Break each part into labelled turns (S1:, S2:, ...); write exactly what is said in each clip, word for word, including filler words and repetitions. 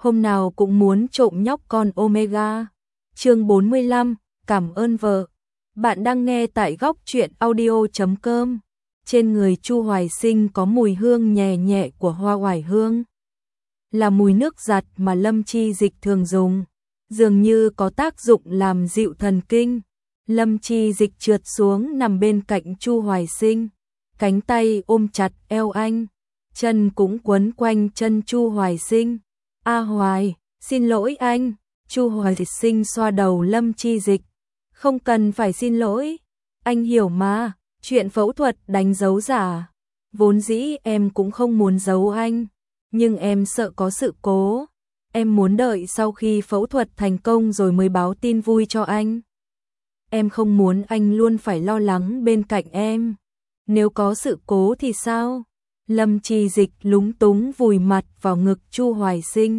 S1: hôm nào cũng muốn trộm nhóc con Omega. Chương bốn mươi lăm, cảm ơn vợ. Bạn đang nghe tại góc truyện audio chấm com. Trên người Chu Hoài Sinh có mùi hương nhẹ nhẹ của hoa oải hương. Là mùi nước giặt mà Lâm Chi Dịch thường dùng, dường như có tác dụng làm dịu thần kinh. Lâm Chi Dịch trượt xuống nằm bên cạnh Chu Hoài Sinh, cánh tay ôm chặt eo anh, chân cũng quấn quanh chân Chu Hoài Sinh. A Hoài, xin lỗi anh. Chu Hoài Sinh xoa đầu Lâm Chi Dịch. Không cần phải xin lỗi, anh hiểu mà, chuyện phẫu thuật đánh dấu giả. Vốn dĩ em cũng không muốn giấu anh, nhưng em sợ có sự cố. Em muốn đợi sau khi phẫu thuật thành công rồi mới báo tin vui cho anh. Em không muốn anh luôn phải lo lắng bên cạnh em. Nếu có sự cố thì sao? Lâm Chi Dịch lúng túng vùi mặt vào ngực Chu Hoài Sinh.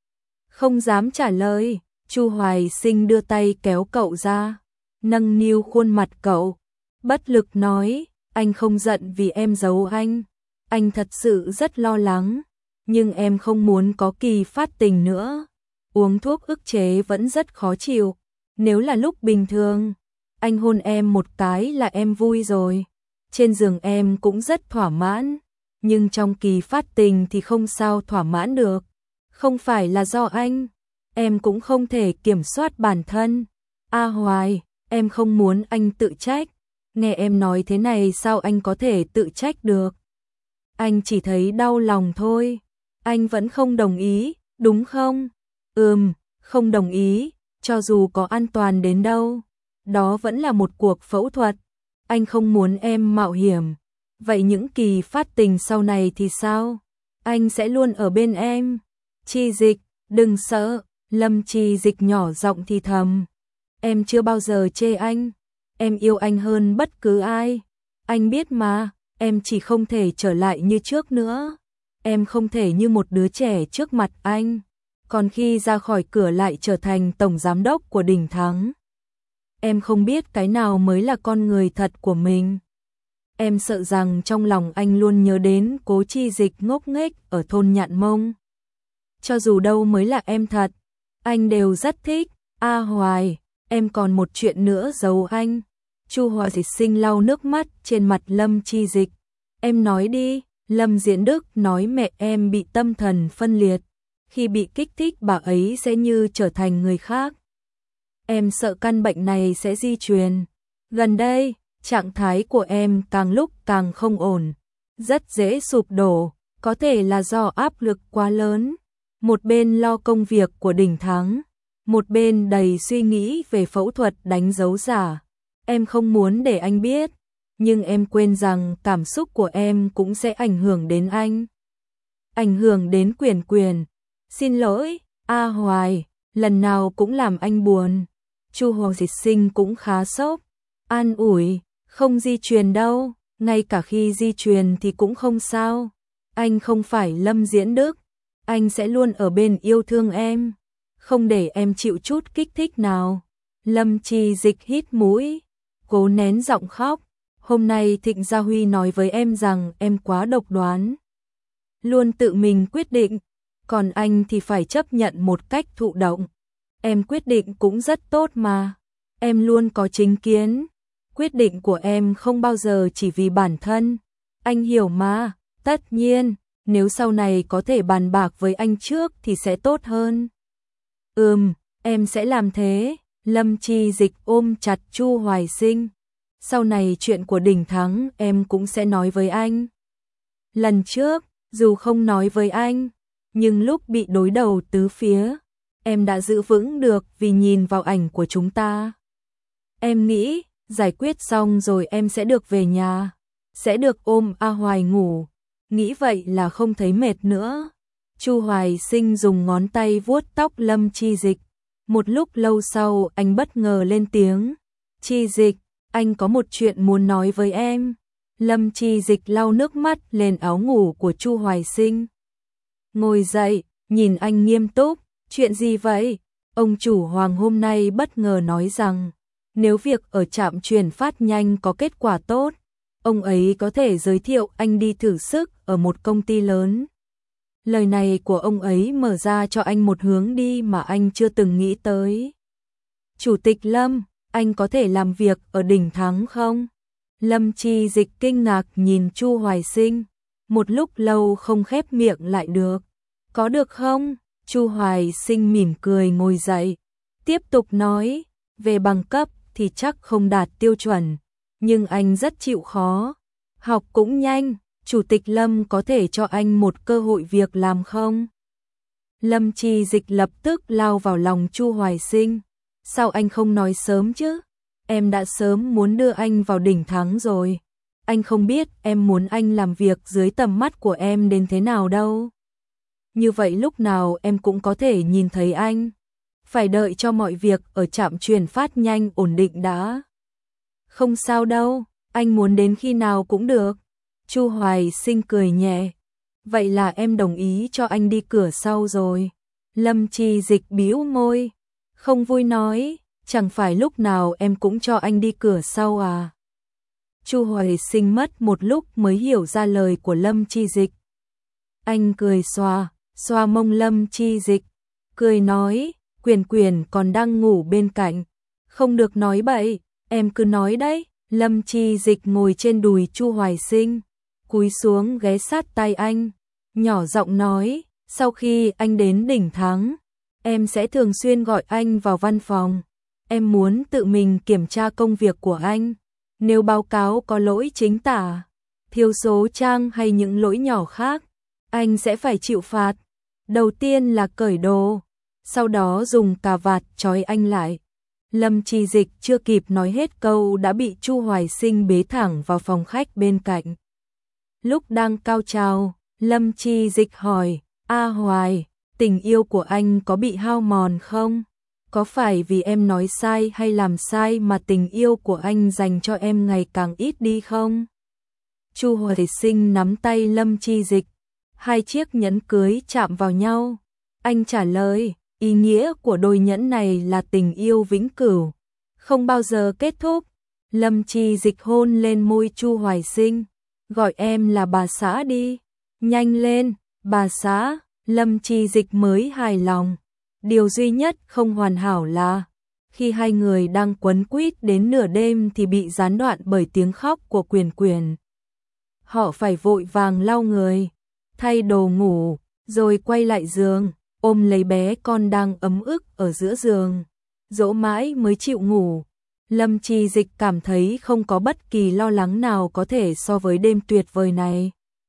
S1: Không dám trả lời. Chu Hoài Sinh đưa tay kéo cậu ra, nâng niu khuôn mặt cậu, bất lực nói, anh không giận vì em giấu anh. Anh thật sự rất lo lắng, nhưng em không muốn có kỳ phát tình nữa. Uống thuốc ức chế vẫn rất khó chịu. Nếu là lúc bình thường, anh hôn em một cái là em vui rồi. Trên giường em cũng rất thỏa mãn, nhưng trong kỳ phát tình thì không sao thỏa mãn được. Không phải là do anh, em cũng không thể kiểm soát bản thân. A Hoài, em không muốn anh tự trách. Nghe em nói thế này sao anh có thể tự trách được? Anh chỉ thấy đau lòng thôi. Anh vẫn không đồng ý, đúng không? Ừm, không đồng ý, cho dù có an toàn đến đâu. Đó vẫn là một cuộc phẫu thuật. Anh không muốn em mạo hiểm. Vậy những kỳ phát tình sau này thì sao? Anh sẽ luôn ở bên em. Chi Dịch, đừng sợ. Lâm Chi Dịch nhỏ giọng thì thầm. Em chưa bao giờ chê anh. Em yêu anh hơn bất cứ ai. Anh biết mà, em chỉ không thể trở lại như trước nữa. Em không thể như một đứa trẻ trước mặt anh. Còn khi ra khỏi cửa lại trở thành tổng giám đốc của Đình Thắng. Em không biết cái nào mới là con người thật của mình. Em sợ rằng trong lòng anh luôn nhớ đến Cố Chi Dịch ngốc nghếch ở thôn Nhạn Mông. Cho dù đâu mới là em thật, anh đều rất thích. A Hoài, em còn một chuyện nữa giấu anh. Chu Hoài Sinh lau nước mắt trên mặt Lâm Chi Dịch. Em nói đi. Lâm Diễn Đức nói mẹ em bị tâm thần phân liệt. Khi bị kích thích bà ấy sẽ như trở thành người khác. Em sợ căn bệnh này sẽ di truyền. Gần đây, trạng thái của em càng lúc càng không ổn. Rất dễ sụp đổ, có thể là do áp lực quá lớn. Một bên lo công việc của Đình Thắng, một bên đầy suy nghĩ về phẫu thuật đánh dấu giả. Em không muốn để anh biết, nhưng em quên rằng cảm xúc của em cũng sẽ ảnh hưởng đến anh. Ảnh hưởng đến Quyền Quyền. Xin lỗi, A Hoài, lần nào cũng làm anh buồn. Chu Hoài Sinh cũng khá sốc. An ủi, không di truyền đâu, ngay cả khi di truyền thì cũng không sao. Anh không phải Lâm Diễn Đức, anh sẽ luôn ở bên yêu thương em, không để em chịu chút kích thích nào. Lâm Chi Dịch hít mũi, cố nén giọng khóc. Hôm nay Thịnh Gia Huy nói với em rằng em quá độc đoán, luôn tự mình quyết định, còn anh thì phải chấp nhận một cách thụ động. Em quyết định cũng rất tốt mà, em luôn có chính kiến. Quyết định của em không bao giờ chỉ vì bản thân, anh hiểu mà. Tất nhiên, nếu sau này có thể bàn bạc với anh trước thì sẽ tốt hơn. Ừm, em sẽ làm thế. Lâm Chi Dịch ôm chặt Chu Hoài Sinh. Sau này chuyện của Đình Thắng em cũng sẽ nói với anh. Lần trước, dù không nói với anh, nhưng lúc bị đối đầu tứ phía, em đã giữ vững được vì nhìn vào ảnh của chúng ta. Em nghĩ, giải quyết xong rồi em sẽ được về nhà, sẽ được ôm A Hoài ngủ. Nghĩ vậy là không thấy mệt nữa. Chu Hoài Sinh dùng ngón tay vuốt tóc Lâm Chi Dịch. Một lúc lâu sau anh bất ngờ lên tiếng. Chi Dịch, anh có một chuyện muốn nói với em. Lâm Chi Dịch lau nước mắt lên áo ngủ của Chu Hoài Sinh. Ngồi dậy, nhìn anh nghiêm túc. Chuyện gì vậy? Ông chủ Hoàng hôm nay bất ngờ nói rằng, nếu việc ở trạm truyền phát nhanh có kết quả tốt, ông ấy có thể giới thiệu anh đi thử sức ở một công ty lớn. Lời này của ông ấy mở ra cho anh một hướng đi mà anh chưa từng nghĩ tới. Chủ tịch Lâm, anh có thể làm việc ở đỉnh Thắng không? Lâm Chi Dịch kinh ngạc nhìn Chu Hoài Sinh, một lúc lâu không khép miệng lại được. Có được không? Chu Hoài Sinh mỉm cười ngồi dậy, tiếp tục nói, về bằng cấp thì chắc không đạt tiêu chuẩn, nhưng anh rất chịu khó, học cũng nhanh, Chủ tịch Lâm có thể cho anh một cơ hội việc làm không? Lâm Chi Dịch lập tức lao vào lòng Chu Hoài Sinh, sao anh không nói sớm chứ? Em đã sớm muốn đưa anh vào đỉnh Thắng rồi. Anh không biết em muốn anh làm việc dưới tầm mắt của em đến thế nào đâu. Như vậy lúc nào em cũng có thể nhìn thấy anh. Phải đợi cho mọi việc ở trạm truyền phát nhanh ổn định đã. Không sao đâu, anh muốn đến khi nào cũng được. Chu Hoài Sinh cười nhẹ. Vậy là em đồng ý cho anh đi cửa sau rồi. Lâm Chi Dịch bĩu môi, không vui nói, chẳng phải lúc nào em cũng cho anh đi cửa sau à? Chu Hoài Sinh mất một lúc mới hiểu ra lời của Lâm Chi Dịch. Anh cười xoa, xoa mông Lâm Chi Dịch, cười nói, Quyền Quyền còn đang ngủ bên cạnh, không được nói bậy, em cứ nói đấy. Lâm Chi Dịch ngồi trên đùi Chu Hoài Sinh, cúi xuống ghé sát tai anh, nhỏ giọng nói, sau khi anh đến đỉnh Thắng, em sẽ thường xuyên gọi anh vào văn phòng. Em muốn tự mình kiểm tra công việc của anh. Nếu báo cáo có lỗi chính tả, thiếu số trang hay những lỗi nhỏ khác, anh sẽ phải chịu phạt. Đầu tiên là cởi đồ, sau đó dùng cà vạt trói anh lại. Lâm Chi Dịch chưa kịp nói hết câu đã bị Chu Hoài Sinh bế thẳng vào phòng khách bên cạnh. Lúc đang cao trào, Lâm Chi Dịch hỏi, A Hoài, tình yêu của anh có bị hao mòn không? Có phải vì em nói sai hay làm sai mà tình yêu của anh dành cho em ngày càng ít đi không? Chu Hoài Sinh nắm tay Lâm Chi Dịch, hai chiếc nhẫn cưới chạm vào nhau. Anh trả lời, ý nghĩa của đôi nhẫn này là tình yêu vĩnh cửu, không bao giờ kết thúc. Lâm Chi Dịch hôn lên môi Chu Hoài Sinh, gọi em là bà xã đi. Nhanh lên, bà xã. Lâm Chi Dịch mới hài lòng. Điều duy nhất không hoàn hảo là khi hai người đang quấn quýt đến nửa đêm thì bị gián đoạn bởi tiếng khóc của Quyền Quyền. Họ phải vội vàng lau người, thay đồ ngủ, rồi quay lại giường, ôm lấy bé con đang ấm ức ở giữa giường, dỗ mãi mới chịu ngủ. Lâm Chi Dịch cảm thấy không có bất kỳ lo lắng nào có thể so với đêm tuyệt vời này.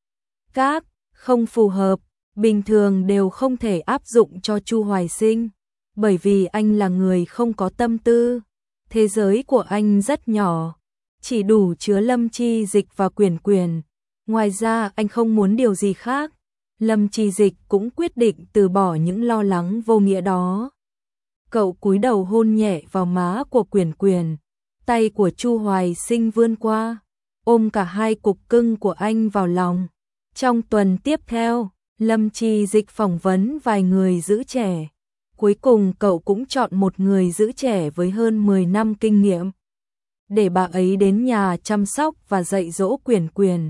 S1: Các không phù hợp bình thường đều không thể áp dụng cho Chu Hoài Sinh, bởi vì anh là người không có tâm tư. Thế giới của anh rất nhỏ, chỉ đủ chứa Lâm Chi Dịch và Quyền Quyền. Ngoài ra anh không muốn điều gì khác. Lâm Chi Dịch cũng quyết định từ bỏ những lo lắng vô nghĩa đó. Cậu cúi đầu hôn nhẹ vào má của Quyền Quyền. Tay của Chu Hoài Sinh vươn qua, ôm cả hai cục cưng của anh vào lòng. Trong tuần tiếp theo, Lâm Chi Dịch phỏng vấn vài người giữ trẻ. Cuối cùng cậu cũng chọn một người giữ trẻ với hơn mười năm kinh nghiệm, để bà ấy đến nhà chăm sóc và dạy dỗ Quyền Quyền.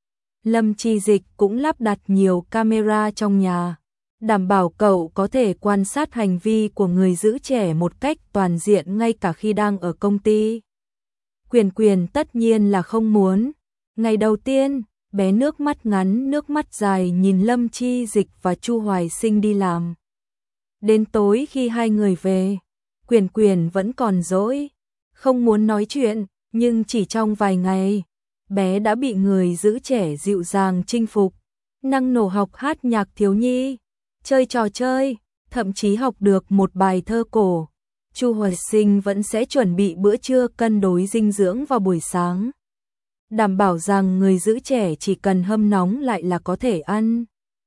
S1: Lâm Chi Dịch cũng lắp đặt nhiều camera trong nhà, đảm bảo cậu có thể quan sát hành vi của người giữ trẻ một cách toàn diện ngay cả khi đang ở công ty. Quyền Quyền tất nhiên là không muốn. Ngày đầu tiên, bé nước mắt ngắn nước mắt dài nhìn Lâm Chi Dịch và Chu Hoài Sinh đi làm. Đến tối khi hai người về, Quyền Quyền vẫn còn dỗi, không muốn nói chuyện, nhưng chỉ trong vài ngày, bé đã bị người giữ trẻ dịu dàng chinh phục, năng nổ học hát nhạc thiếu nhi, chơi trò chơi, thậm chí học được một bài thơ cổ. Chu Hoài Sinh vẫn sẽ chuẩn bị bữa trưa cân đối dinh dưỡng vào buổi sáng, đảm bảo rằng người giữ trẻ chỉ cần hâm nóng lại là có thể ăn.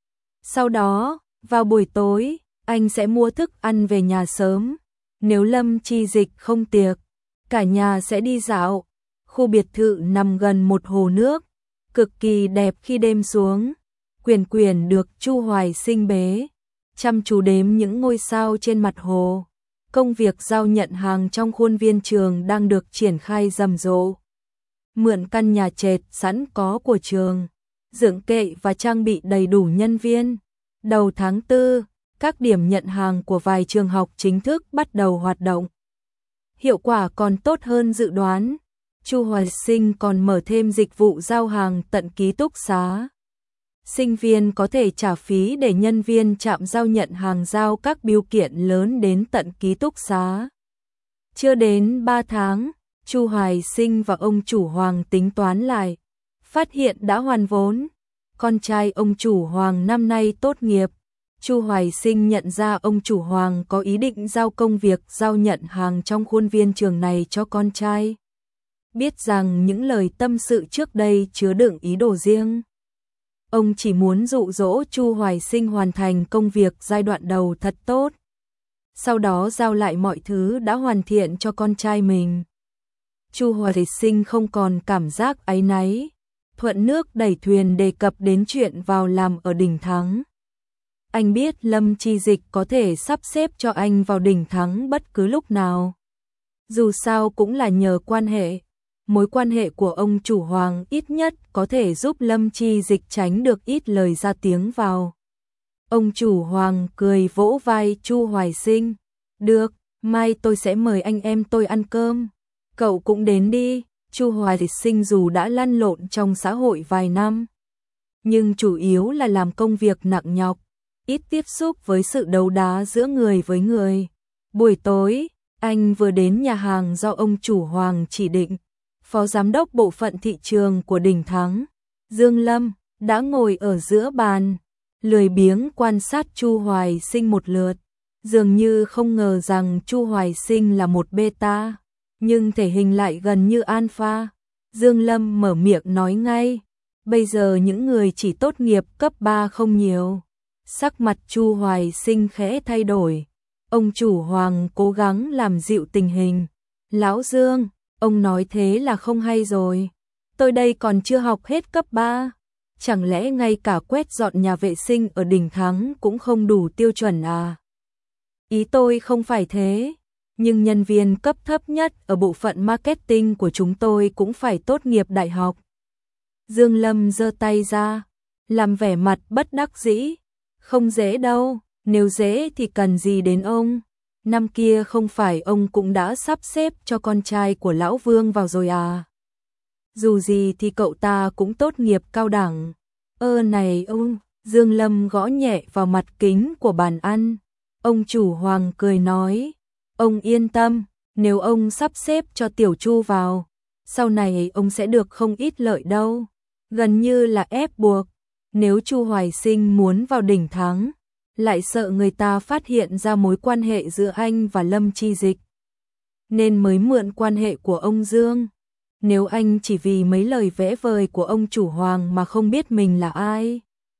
S1: Sau đó, vào buổi tối, anh sẽ mua thức ăn về nhà sớm. Nếu Lâm Chi Dịch không tiệc, cả nhà sẽ đi dạo. Khu biệt thự nằm gần một hồ nước, cực kỳ đẹp khi đêm xuống. Quyền Quyền được Chu Hoài Sinh bế, chăm chú đếm những ngôi sao trên mặt hồ. Công việc giao nhận hàng trong khuôn viên trường đang được triển khai rầm rộ. Mượn căn nhà trệt sẵn có của trường, dựng kệ và trang bị đầy đủ nhân viên. Đầu tháng tư, các điểm nhận hàng của vài trường học chính thức bắt đầu hoạt động. Hiệu quả còn tốt hơn dự đoán. Chu Hoài Sinh còn mở thêm dịch vụ giao hàng tận ký túc xá. Sinh viên có thể trả phí để nhân viên trạm giao nhận hàng giao các bưu kiện lớn đến tận ký túc xá. Chưa đến ba tháng, Chu Hoài Sinh và ông chủ Hoàng tính toán lại, phát hiện đã hoàn vốn. Con trai ông chủ Hoàng năm nay tốt nghiệp. Chu Hoài Sinh nhận ra ông chủ Hoàng có ý định giao công việc giao nhận hàng trong khuôn viên trường này cho con trai. Biết rằng những lời tâm sự trước đây chứa đựng ý đồ riêng. Ông chỉ muốn dụ dỗ Chu Hoài Sinh hoàn thành công việc giai đoạn đầu thật tốt. Sau đó giao lại mọi thứ đã hoàn thiện cho con trai mình. Chu Hoài Sinh không còn cảm giác áy náy, thuận nước đẩy thuyền đề cập đến chuyện vào làm ở Đỉnh Thắng. Anh biết Lâm Chi Dịch có thể sắp xếp cho anh vào Đỉnh Thắng bất cứ lúc nào. Dù sao cũng là nhờ quan hệ. Mối quan hệ của ông chủ Hoàng ít nhất có thể giúp Lâm Chi Dịch tránh được ít lời ra tiếng vào. Ông chủ Hoàng cười vỗ vai Chu Hoài Sinh. Được, mai tôi sẽ mời anh em tôi ăn cơm. Cậu cũng đến đi. Chu Hoài Sinh dù đã lăn lộn trong xã hội vài năm, nhưng chủ yếu là làm công việc nặng nhọc, ít tiếp xúc với sự đấu đá giữa người với người. Buổi tối, anh vừa đến nhà hàng do ông chủ Hoàng chỉ định. Phó giám đốc bộ phận thị trường của Đỉnh Thắng, Dương Lâm, đã ngồi ở giữa bàn, lười biếng quan sát Chu Hoài Sinh một lượt, dường như không ngờ rằng Chu Hoài Sinh là một beta, nhưng thể hình lại gần như alpha. Dương Lâm mở miệng nói ngay, bây giờ những người chỉ tốt nghiệp cấp ba không nhiều. Sắc mặt Chu Hoài Sinh khẽ thay đổi, ông chủ Hoàng cố gắng làm dịu tình hình. Lão Dương, ông nói thế là không hay rồi. Tôi đây còn chưa học hết cấp ba. Chẳng lẽ ngay cả quét dọn nhà vệ sinh ở Đỉnh Thắng cũng không đủ tiêu chuẩn à? Ý tôi không phải thế. Nhưng nhân viên cấp thấp nhất ở bộ phận marketing của chúng tôi cũng phải tốt nghiệp đại học. Dương Lâm giơ tay ra, làm vẻ mặt bất đắc dĩ. Không dễ đâu, nếu dễ thì cần gì đến ông. Năm kia không phải ông cũng đã sắp xếp cho con trai của Lão Vương vào rồi à? Dù gì thì cậu ta cũng tốt nghiệp cao đẳng. Ơ này ông, Dương Lâm gõ nhẹ vào mặt kính của bàn ăn. Ông chủ Hoàng cười nói, ông yên tâm, nếu ông sắp xếp cho Tiểu Chu vào, sau này ông sẽ được không ít lợi đâu. Gần như là ép buộc, nếu Chu Hoài Sinh muốn vào Đỉnh Thắng, lại sợ người ta phát hiện ra mối quan hệ giữa anh và Lâm Chi Dịch, nên mới mượn quan hệ của ông Dương. Nếu anh chỉ vì mấy lời vẽ vời của ông chủ Hoàng mà không biết mình là ai.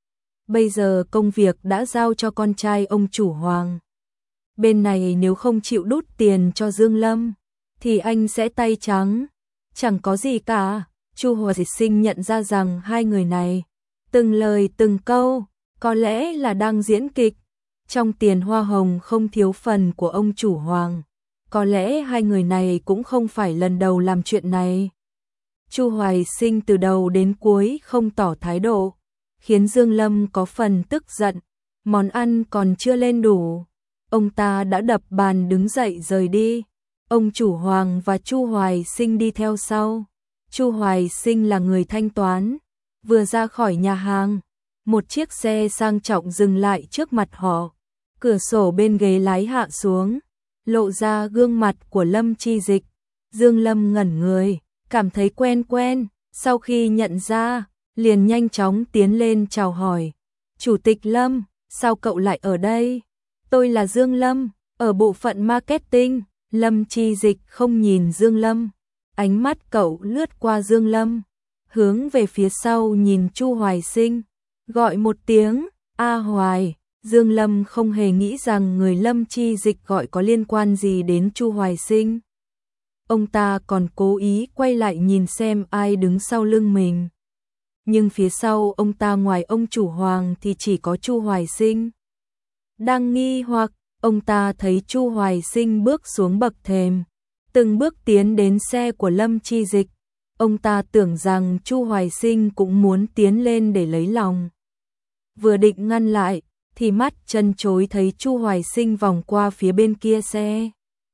S1: Bây giờ công việc đã giao cho con trai ông chủ Hoàng. Bên này nếu không chịu đút tiền cho Dương Lâm, thì anh sẽ tay trắng. Chẳng có gì cả. Chu Hoài Sinh nhận ra rằng hai người này, từng lời từng câu, có lẽ là đang diễn kịch. Trong tiền hoa hồng không thiếu phần của ông chủ Hoàng. Có lẽ hai người này cũng không phải lần đầu làm chuyện này. Chu Hoài Sinh từ đầu đến cuối không tỏ thái độ, khiến Dương Lâm có phần tức giận. Món ăn còn chưa lên đủ, ông ta đã đập bàn đứng dậy rời đi. Ông chủ Hoàng và Chu Hoài Sinh đi theo sau. Chu Hoài Sinh là người thanh toán. Vừa ra khỏi nhà hàng, một chiếc xe sang trọng dừng lại trước mặt họ. Cửa sổ bên ghế lái hạ xuống, lộ ra gương mặt của Lâm Chi Dịch. Dương Lâm ngẩn người, cảm thấy quen quen, sau khi nhận ra, liền nhanh chóng tiến lên chào hỏi. Chủ tịch Lâm, sao cậu lại ở đây? Tôi là Dương Lâm, ở bộ phận marketing. Lâm Chi Dịch không nhìn Dương Lâm, ánh mắt cậu lướt qua Dương Lâm, hướng về phía sau nhìn Chu Hoài Sinh, gọi một tiếng, A Hoài. Dương Lâm không hề nghĩ rằng người Lâm Chi Dịch gọi có liên quan gì đến Chu Hoài Sinh. Ông ta còn cố ý quay lại nhìn xem ai đứng sau lưng mình. Nhưng phía sau ông ta ngoài ông chủ Hoàng thì chỉ có Chu Hoài Sinh. Đang nghi hoặc, ông ta thấy Chu Hoài Sinh bước xuống bậc thềm, từng bước tiến đến xe của Lâm Chi Dịch. Ông ta tưởng rằng Chu Hoài Sinh cũng muốn tiến lên để lấy lòng. Vừa định ngăn lại, thì mắt chân chối thấy Chu Hoài Sinh vòng qua phía bên kia xe,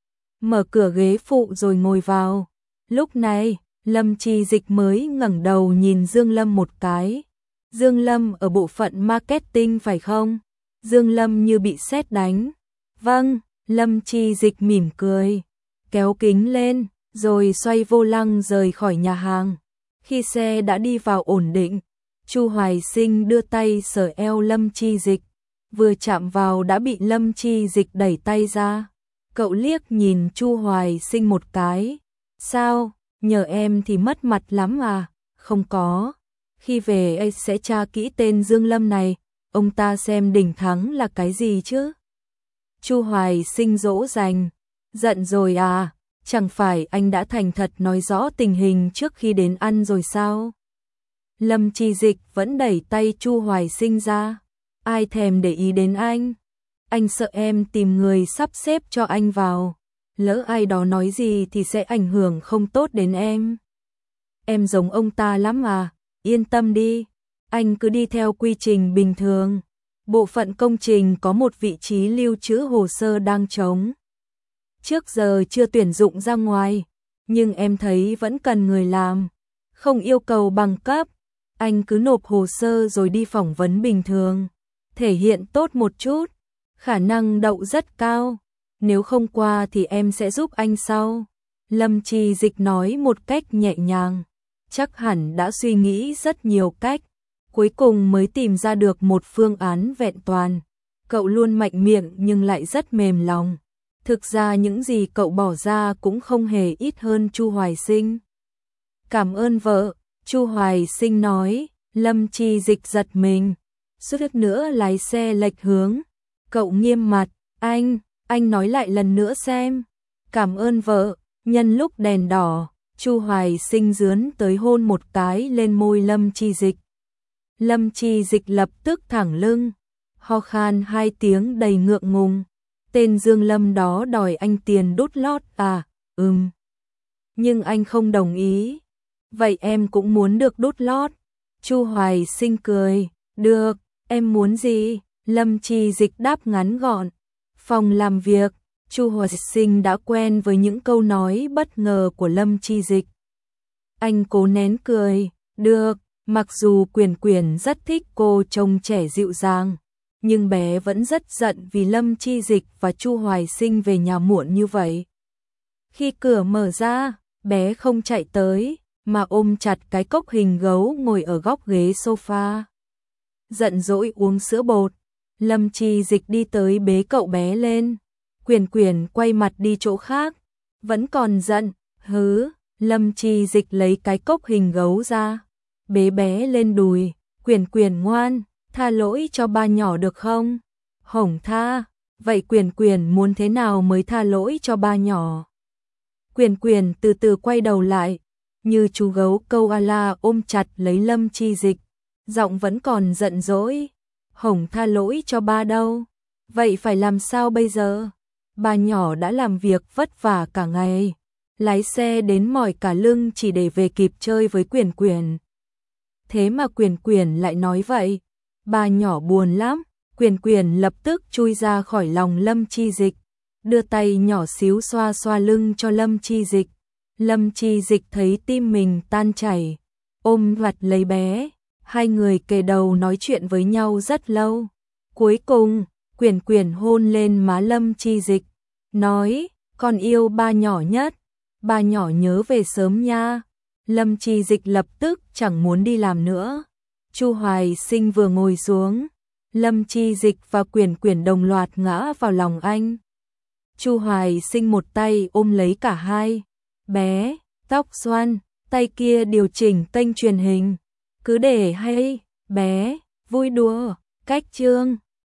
S1: mở cửa ghế phụ rồi ngồi vào. Lúc này, Lâm Chi Dịch mới ngẩng đầu nhìn Dương Lâm một cái. Dương Lâm ở bộ phận marketing phải không? Dương Lâm như bị sét đánh. Vâng, Lâm Chi Dịch mỉm cười, kéo kính lên, rồi xoay vô lăng rời khỏi nhà hàng. Khi xe đã đi vào ổn định, Chu Hoài Sinh đưa tay sờ eo Lâm Chi Dịch, vừa chạm vào đã bị Lâm Chi Dịch đẩy tay ra. Cậu liếc nhìn Chu Hoài Sinh một cái. Sao, nhờ em thì mất mặt lắm à? Không có. Khi về anh sẽ tra kỹ tên Dương Lâm này, ông ta xem đỉnh thắng là cái gì chứ? Chu Hoài Sinh dỗ dành. Giận rồi à? Chẳng phải anh đã thành thật nói rõ tình hình trước khi đến ăn rồi sao? Lâm Chi Dịch vẫn đẩy tay Chu Hoài Sinh ra. Ai thèm để ý đến anh? Anh sợ em tìm người sắp xếp cho anh vào. Lỡ ai đó nói gì thì sẽ ảnh hưởng không tốt đến em. Em giống ông ta lắm à? Yên tâm đi, anh cứ đi theo quy trình bình thường. Bộ phận công trình có một vị trí lưu trữ hồ sơ đang trống. Trước giờ chưa tuyển dụng ra ngoài, nhưng em thấy vẫn cần người làm. Không yêu cầu bằng cấp, anh cứ nộp hồ sơ rồi đi phỏng vấn bình thường. Thể hiện tốt một chút, khả năng đậu rất cao. Nếu không qua thì em sẽ giúp anh sau. Lâm Chi Dịch nói một cách nhẹ nhàng. Chắc hẳn đã suy nghĩ rất nhiều cách, cuối cùng mới tìm ra được một phương án vẹn toàn. Cậu luôn mạnh miệng nhưng lại rất mềm lòng. Thực ra những gì cậu bỏ ra cũng không hề ít hơn Chu Hoài Sinh. Cảm ơn vợ, Chu Hoài Sinh nói. Lâm Chi Dịch giật mình, suýt nữa lái xe lệch hướng. Cậu nghiêm mặt, anh, anh nói lại lần nữa xem. Cảm ơn vợ. Nhân lúc đèn đỏ, Chu Hoài Sinh dướn tới hôn một cái lên môi Lâm Chi Dịch. Lâm Chi Dịch lập tức thẳng lưng, ho khan hai tiếng đầy ngượng ngùng. Tên Dương Lâm đó đòi anh tiền đút lót à? Ừm. Nhưng anh không đồng ý. Vậy em cũng muốn được đút lót. Chu Hoài Sinh cười, được, em muốn gì? Lâm Chi Dịch đáp ngắn gọn. Phòng làm việc. Chu Hoài Sinh đã quen với những câu nói bất ngờ của Lâm Chi Dịch. Anh cố nén cười, được, mặc dù Quyền Quyền rất thích cô trông trẻ dịu dàng, nhưng bé vẫn rất giận vì Lâm Chi Dịch và Chu Hoài Sinh về nhà muộn như vậy. Khi cửa mở ra, bé không chạy tới, mà ôm chặt cái cốc hình gấu ngồi ở góc ghế sofa. Giận dỗi uống sữa bột, Lâm Chi Dịch đi tới bế cậu bé lên. Quyền Quyền quay mặt đi chỗ khác, vẫn còn giận, hứ. Lâm Chi Dịch lấy cái cốc hình gấu ra, bế bé lên đùi. Quyền Quyền ngoan, tha lỗi cho ba nhỏ được không? Hổng tha. Vậy Quyền Quyền muốn thế nào mới tha lỗi cho ba nhỏ? Quyền Quyền từ từ quay đầu lại, như chú gấu câu a la ôm chặt lấy Lâm Chi Dịch, giọng vẫn còn giận dỗi. Hổng tha lỗi cho ba đâu. Vậy phải làm sao bây giờ? Ba nhỏ đã làm việc vất vả cả ngày, lái xe đến mỏi cả lưng chỉ để về kịp chơi với Quyền Quyền. Thế mà Quyền Quyền lại nói vậy. Ba nhỏ buồn lắm. Quyền Quyền lập tức chui ra khỏi lòng Lâm Chi Dịch, đưa tay nhỏ xíu xoa xoa lưng cho Lâm Chi Dịch. Lâm Chi Dịch thấy tim mình tan chảy, ôm vặt lấy bé. Hai người kề đầu nói chuyện với nhau rất lâu. Cuối cùng, Quyền Quyền hôn lên má Lâm Chi Dịch, nói, con yêu ba nhỏ nhất, ba nhỏ nhớ về sớm nha. Lâm Chi Dịch lập tức chẳng muốn đi làm nữa. Chu Hoài Sinh vừa ngồi xuống, Lâm Chi Dịch và Quyền Quyền đồng loạt ngã vào lòng anh. Chu Hoài Sinh một tay ôm lấy cả hai. Bé, tóc xoăn, tay kia điều chỉnh kênh truyền hình. Cứ để hay, bé, vui đùa, cách chương.